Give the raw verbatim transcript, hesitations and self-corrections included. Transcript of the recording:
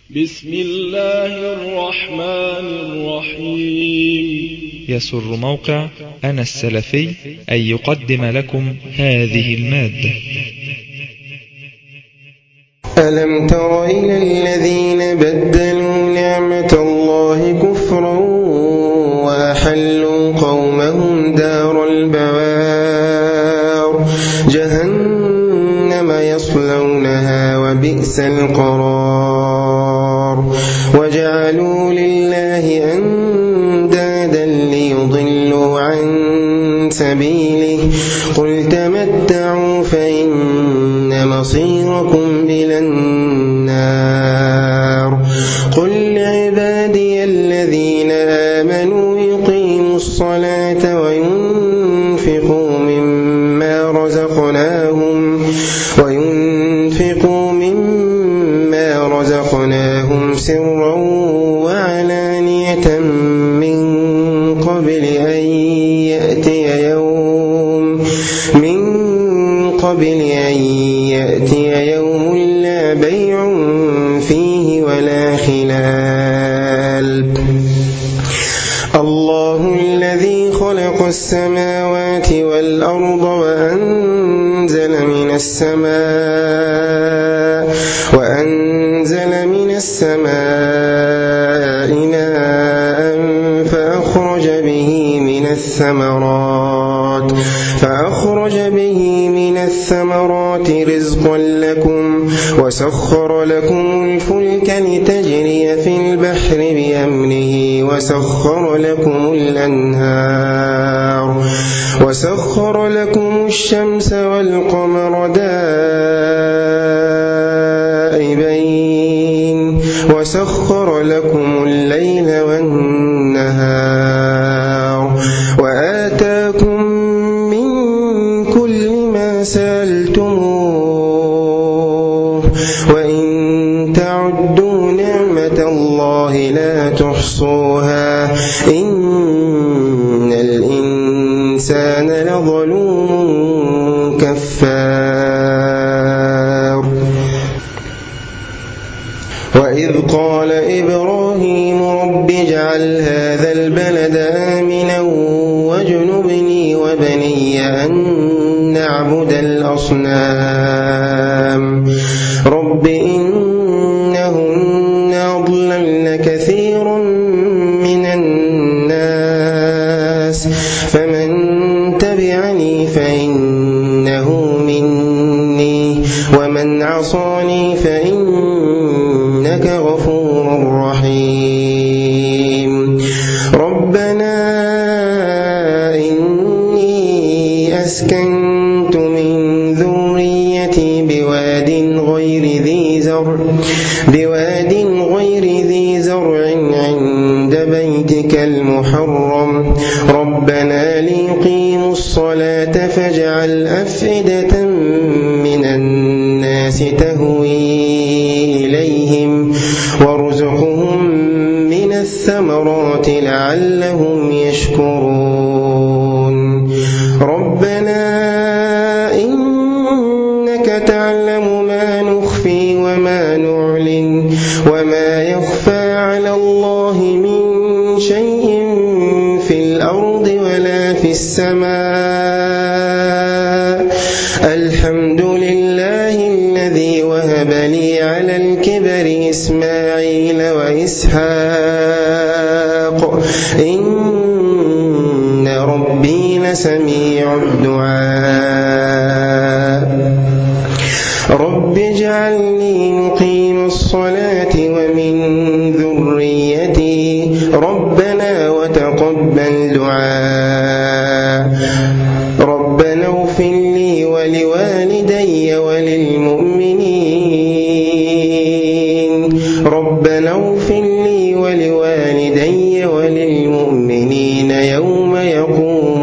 بسم الله الرحمن الرحيم. يسر موقع أنا السلفي أن يقدم لكم هذه المادة. ألم تر إلى الذين بدلوا نعمة الله كفرا وأحلوا قومهم دار البوار جهنم يصلونها وبئس القرار وجعلوا لله أندادا ليضلوا عن سبيله قل تمتعوا فإن مصيركم إلى النار قل لعبادي الذين آمنوا يقيموا الصلاة وينفقوا مما رزقناهم وينفقوا مما رزقناهم سرا وعلانية من قبل أن يأتي يوم من قبل أن يأتي يوم لا بيع فيه ولا خلال الله الذي خلق السماوات والأرض وأنزل من السماء وأنزل من السماء ماء فأخرج به من الثمرات فأخرج به من الثمرات رزقا لكم وسخر لكم الفلك لتجري في البحر بأمره وسخر لكم الأنهار وسخر لكم الشمس والقمر دائبين وسخر لكم الليل والنهار وآتاكم من كل ما سألتموه وإن تعدوا نعمة الله لا تحصوها إن الإنسان لظلوم كفار وإذ قال إبراهيم رب اجعل هذا البلد آمنا واجنبني وبني أن نعبد الأصنام رب إنهن أضللن كثيرا من الناس فمن تبعني فإنه مني ومن عصاني فإنك غفور رحيم ربنا إني أسكنت من ذريتي بواد غير ذي زرع بواد غير ذي زرع عند بيتك المحرم ربنا ليقيموا الصلاة فاجعل أفئدة من الناس تهوي إليهم وارزقهم من الثمرات لعلهم يشكرون ربنا إنك تعلم ما نخفي وما نعلن وما يخفى على الله من شيء في الأرض ولا في السماء الحمد لله الذي وهب لي على الكبر إسماعيل وإسحاق إن ربي لسميع الدعاء رب اجعلني مقيم الصلاة ومن ذريتي ربنا وتقبل دعاء ربنا اغفر لي ولوالدي وللمؤمنين ربنا اغفر لي ولوالدي وللمؤمنين يوم يقوم